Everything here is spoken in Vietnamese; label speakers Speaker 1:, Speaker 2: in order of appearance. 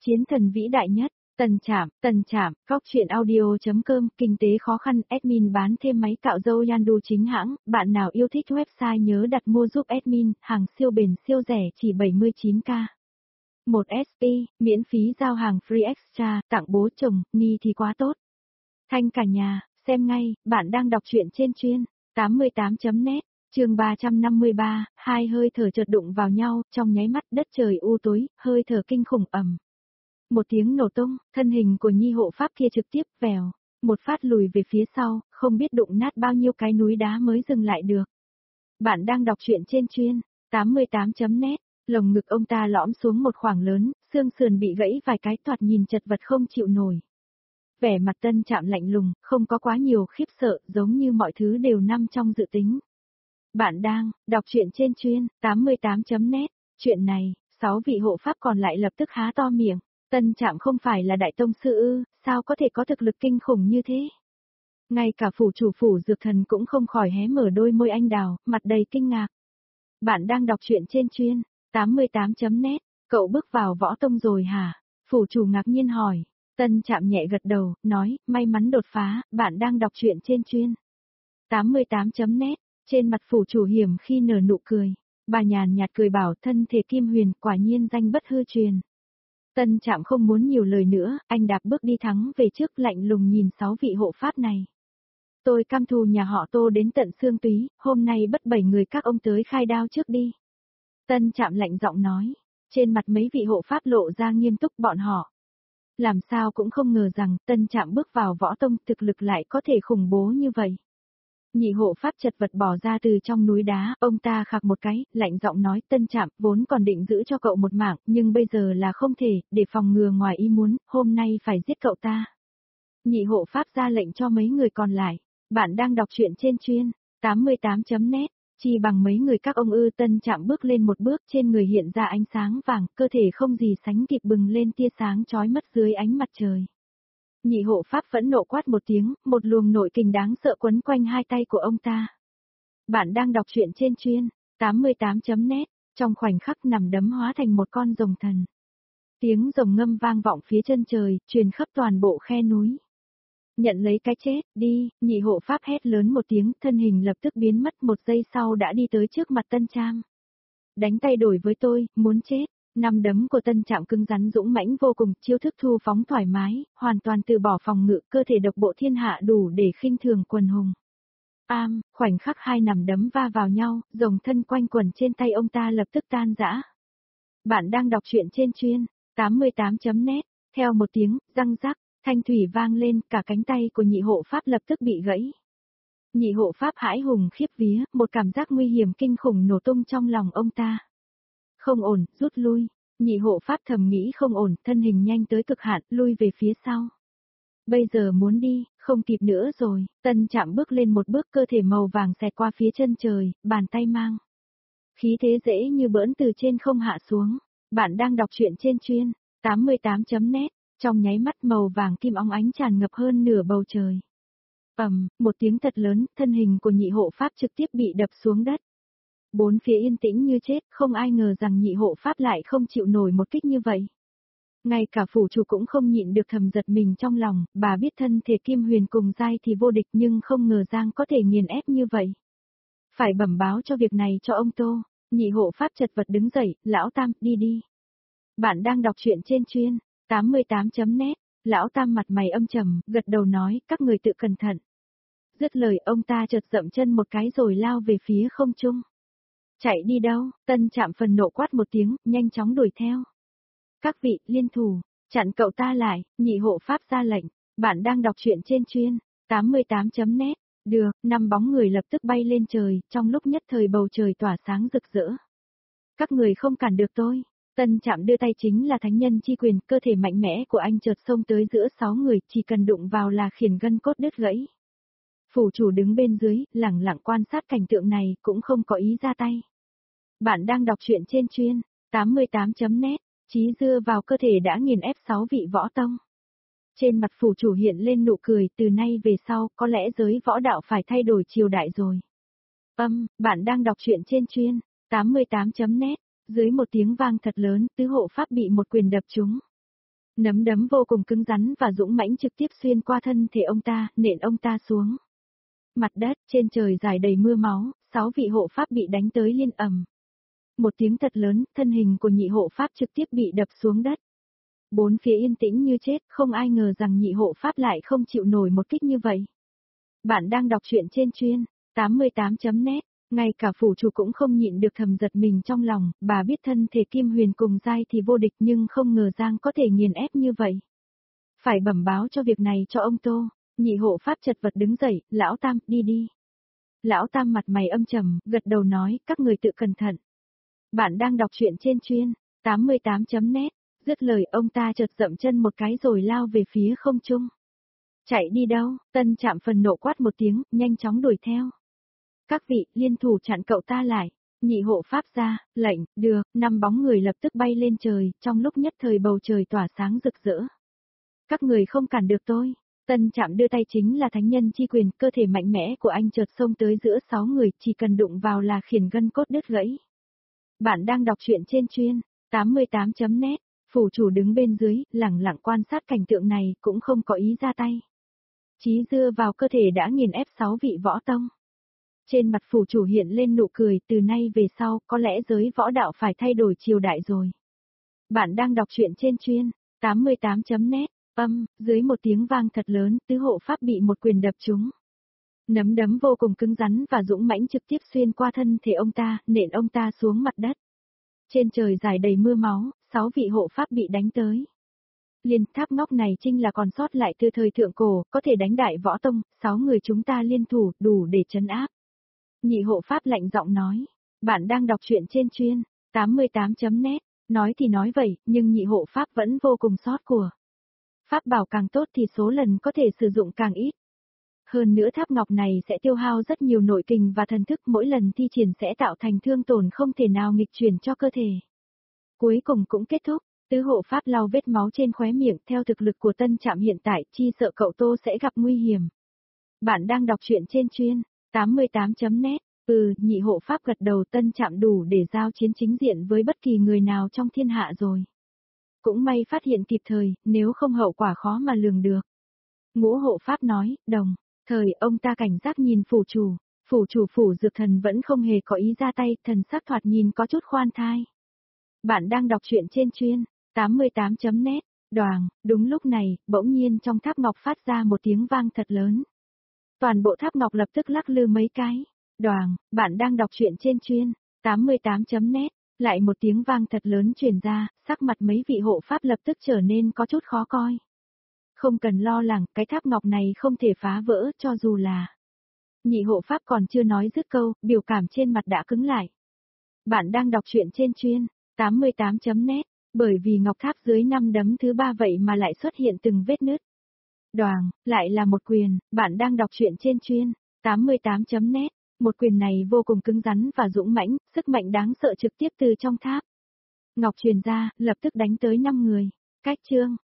Speaker 1: Chiến thần vĩ đại nhất, Tần Trạm, Góc truyện audio.com, kinh tế khó khăn, admin bán thêm máy cạo râu Yandu chính hãng, bạn nào yêu thích website nhớ đặt mua giúp admin, hàng siêu bền siêu rẻ chỉ 79k. 1SP, miễn phí giao hàng free extra, tặng bố chồng, ni thì quá tốt. Thanh cả nhà, xem ngay, bạn đang đọc truyện trên chuyên 88.net, chương 353, hai hơi thở chợt đụng vào nhau, trong nháy mắt đất trời u tối, hơi thở kinh khủng ầm. Một tiếng nổ tung, thân hình của Nhi hộ pháp kia trực tiếp vèo, một phát lùi về phía sau, không biết đụng nát bao nhiêu cái núi đá mới dừng lại được. Bạn đang đọc truyện trên chuyên 88.net, lồng ngực ông ta lõm xuống một khoảng lớn, xương sườn bị gãy vài cái, thoạt nhìn chật vật không chịu nổi. Vẻ mặt Tân Trạm lạnh lùng, không có quá nhiều khiếp sợ, giống như mọi thứ đều nằm trong dự tính. Bạn đang đọc truyện trên chuyên 88.net, chuyện này, 6 vị hộ pháp còn lại lập tức há to miệng. Tân Trạm không phải là đại tông sư ư, sao có thể có thực lực kinh khủng như thế? Ngay cả phủ chủ phủ dược thần cũng không khỏi hé mở đôi môi anh đào, mặt đầy kinh ngạc. Bạn đang đọc truyện trên chuyên 88.net, cậu bước vào võ tông rồi hả? Phủ chủ ngạc nhiên hỏi. Tân Trạm nhẹ gật đầu, nói, may mắn đột phá, bạn đang đọc truyện trên chuyên 88.net, trên mặt phủ chủ hiểm khi nở nụ cười. Bà nhàn nhạt cười bảo thân thể Kim Huyền quả nhiên danh bất hư truyền. Tân Trạm không muốn nhiều lời nữa, anh đạp bước đi thắng về trước lạnh lùng nhìn 6 vị hộ pháp này. Tôi cam thù nhà họ Tô đến tận xương túy, hôm nay bất 7 người các ông tới khai đao trước đi. Tân Trạm lạnh giọng nói, trên mặt mấy vị hộ pháp lộ ra nghiêm túc bọn họ. Làm sao cũng không ngờ rằng Tân Trạm bước vào võ tông thực lực lại có thể khủng bố như vậy. Nhị hộ pháp chật vật bỏ ra từ trong núi đá, ông ta khạc một cái, lạnh giọng nói Tân Trạm vốn còn định giữ cho cậu một mạng, nhưng bây giờ là không thể, để phòng ngừa ngoài ý muốn, hôm nay phải giết cậu ta. Nhị hộ pháp ra lệnh cho mấy người còn lại, bạn đang đọc truyện trên chuyên 88.net, chi bằng mấy người các ông ư. Tân Trạm bước lên một bước, trên người hiện ra ánh sáng vàng, cơ thể không gì sánh kịp bừng lên tia sáng chói mắt dưới ánh mặt trời. Nhị hộ pháp phẫn nộ quát một tiếng, một luồng nội kình đáng sợ quấn quanh hai tay của ông ta. Bạn đang đọc truyện trên chuyên 88.net, trong khoảnh khắc nằm đấm hóa thành một con rồng thần. Tiếng rồng ngâm vang vọng phía chân trời, truyền khắp toàn bộ khe núi. Nhận lấy cái chết, đi, nhị hộ pháp hét lớn một tiếng, thân hình lập tức biến mất, một giây sau đã đi tới trước mặt Tân Trạm. Đánh tay đổi với tôi, muốn chết. Năm đấm của Tân Trạm cứng rắn dũng mãnh vô cùng, chiêu thức thu phóng thoải mái, hoàn toàn từ bỏ phòng ngự, cơ thể độc bộ thiên hạ đủ để khinh thường quần hùng. Khoảnh khắc hai nắm đấm va vào nhau, rồng thân quanh quần trên tay ông ta lập tức tan rã. Bạn đang đọc truyện trên chuyên 88.net, theo một tiếng răng rắc, thanh thủy vang lên, cả cánh tay của nhị hộ pháp lập tức bị gãy. Nhị hộ pháp hãi hùng khiếp vía, một cảm giác nguy hiểm kinh khủng nổ tung trong lòng ông ta. Không ổn, rút lui. Nhị hộ pháp thầm nghĩ không ổn, thân hình nhanh tới cực hạn, lui về phía sau. Bây giờ muốn đi, không kịp nữa rồi. Tân Trạm bước lên một bước, cơ thể màu vàng xẹt qua phía chân trời, bàn tay mang. Khí thế dễ như bỡn từ trên không hạ xuống. Bạn đang đọc truyện trên chuyên 88.net, trong nháy mắt màu vàng kim óng ánh tràn ngập hơn nửa bầu trời. Một tiếng thật lớn, thân hình của nhị hộ pháp trực tiếp bị đập xuống đất. Bốn phía yên tĩnh như chết, không ai ngờ rằng nhị hộ pháp lại không chịu nổi một kích như vậy. Ngay cả phủ chủ cũng không nhịn được thầm giật mình trong lòng, bà biết thân thể Kim Huyền cùng giai thì vô địch nhưng không ngờ Giang có thể nghiền ép như vậy. Phải bẩm báo cho việc này cho ông Tô. Nhị hộ pháp chật vật đứng dậy, lão Tam, đi đi. Bạn đang đọc truyện trên chuyên 88.net, lão Tam mặt mày âm trầm, gật đầu nói, các người tự cẩn thận. Dứt lời ông ta chợt dậm chân một cái rồi lao về phía không trung. Chạy đi đâu? Tân Trạm phần nộ quát một tiếng, nhanh chóng đuổi theo. Các vị, liên thủ, chặn cậu ta lại, nhị hộ pháp ra lệnh. Bạn đang đọc truyện trên chuyên 88.net, được, 5 bóng người lập tức bay lên trời, trong lúc nhất thời bầu trời tỏa sáng rực rỡ. Các người không cản được tôi. Tân Trạm đưa tay chính là thánh nhân chi quyền, cơ thể mạnh mẽ của anh chợt xông tới giữa 6 người, chỉ cần đụng vào là khiển gân cốt đứt gãy. Phủ chủ đứng bên dưới, lẳng lặng quan sát cảnh tượng này, cũng không có ý ra tay. Bạn đang đọc truyện trên chuyên 88.net, chí dưa vào cơ thể đã nghiền ép 6 vị võ tông. Trên mặt phủ chủ hiện lên nụ cười, từ nay về sau, có lẽ giới võ đạo phải thay đổi triều đại rồi. Bạn đang đọc truyện trên chuyên 88.net, dưới một tiếng vang thật lớn, tứ hộ pháp bị một quyền đập trúng. Nắm đấm vô cùng cứng rắn và dũng mãnh trực tiếp xuyên qua thân thể ông ta, nện ông ta xuống. Mặt đất, trên trời dài đầy mưa máu, 6 vị hộ pháp bị đánh tới liên ầm. Một tiếng thật lớn, thân hình của nhị hộ pháp trực tiếp bị đập xuống đất. Bốn phía yên tĩnh như chết, không ai ngờ rằng nhị hộ pháp lại không chịu nổi một kích như vậy. Bạn đang đọc truyện trên chuyên 88.net, ngay cả phủ chủ cũng không nhịn được thầm giật mình trong lòng, bà biết thân thể Kim Huyền cùng giai thì vô địch nhưng không ngờ Giang có thể nghiền ép như vậy. Phải bẩm báo cho việc này cho ông Tô, nhị hộ pháp chật vật đứng dậy, lão Tam, đi đi. Lão Tam mặt mày âm trầm, gật đầu nói, các người tự cẩn thận. Bạn đang đọc truyện trên chuyên 88.net, dứt lời ông ta chợt dậm chân một cái rồi lao về phía không trung. Chạy đi đâu? Tân Trạm phần nộ quát một tiếng, nhanh chóng đuổi theo. Các vị, liên thủ chặn cậu ta lại. Nhị hộ pháp ra, lệnh, được, 5 bóng người lập tức bay lên trời, trong lúc nhất thời bầu trời tỏa sáng rực rỡ. Các người không cản được tôi. Tân Trạm đưa tay chính là thánh nhân chi quyền, cơ thể mạnh mẽ của anh chợt xông tới giữa 6 người, chỉ cần đụng vào là khiển gân cốt đứt gãy. Bạn đang đọc truyện trên chuyên 88.net, phủ chủ đứng bên dưới, lẳng lặng quan sát cảnh tượng này, cũng không có ý ra tay. Chí dưa vào cơ thể đã nghiền ép 6 vị võ tông. Trên mặt phủ chủ hiện lên nụ cười, từ nay về sau, có lẽ giới võ đạo phải thay đổi triều đại rồi. Bạn đang đọc truyện trên chuyên 88.net, dưới một tiếng vang thật lớn, tứ hộ pháp bị một quyền đập trúng. Nắm đấm vô cùng cứng rắn và dũng mãnh trực tiếp xuyên qua thân thể ông ta, nện ông ta xuống mặt đất. Trên trời dài đầy mưa máu, 6 vị hộ pháp bị đánh tới. Liên tháp ngóc này chính là còn sót lại từ thời thượng cổ, có thể đánh đại võ tông, 6 người chúng ta liên thủ, đủ để trấn áp. Nhị hộ pháp lạnh giọng nói, bạn đang đọc truyện trên chuyên 88.net, nói thì nói vậy, nhưng nhị hộ pháp vẫn vô cùng sót của. Pháp bảo càng tốt thì số lần có thể sử dụng càng ít. Hơn nữa tháp ngọc này sẽ tiêu hao rất nhiều nội kình và thần thức, mỗi lần thi triển sẽ tạo thành thương tổn không thể nào nghịch chuyển cho cơ thể. Cuối cùng cũng kết thúc, tứ hộ pháp lau vết máu trên khóe miệng, theo thực lực của Tân Trạm hiện tại, chi sợ cậu Tô sẽ gặp nguy hiểm. Bạn đang đọc truyện trên chuyên 88.net, nhị hộ pháp gật đầu. Tân Trạm đủ để giao chiến chính diện với bất kỳ người nào trong thiên hạ rồi. Cũng may phát hiện kịp thời, nếu không hậu quả khó mà lường được. Ngũ hộ pháp nói, đồng thời ông ta cảnh giác nhìn phủ chủ phủ dược thần vẫn không hề có ý ra tay, thần sắc thoạt nhìn có chút khoan thai. Bạn đang đọc truyện trên chuyên 88.net, đoàng, đúng lúc này, bỗng nhiên trong tháp ngọc phát ra một tiếng vang thật lớn. Toàn bộ tháp ngọc lập tức lắc lư mấy cái. Đoàng, bạn đang đọc truyện trên chuyên 88.net, lại một tiếng vang thật lớn truyền ra, sắc mặt mấy vị hộ pháp lập tức trở nên có chút khó coi. Không cần lo lắng, cái tháp ngọc này không thể phá vỡ, cho dù là. Nhị hộ pháp còn chưa nói dứt câu, biểu cảm trên mặt đã cứng lại. Bạn đang đọc truyện trên chuyên 88.net, bởi vì ngọc tháp dưới 5 đấm thứ 3 vậy mà lại xuất hiện từng vết nứt. Đoàng, lại là một quyền. Bạn đang đọc truyện trên chuyên 88.net, một quyền này vô cùng cứng rắn và dũng mãnh, sức mạnh đáng sợ trực tiếp từ trong tháp ngọc truyền ra, lập tức đánh tới 5 người. Cách chương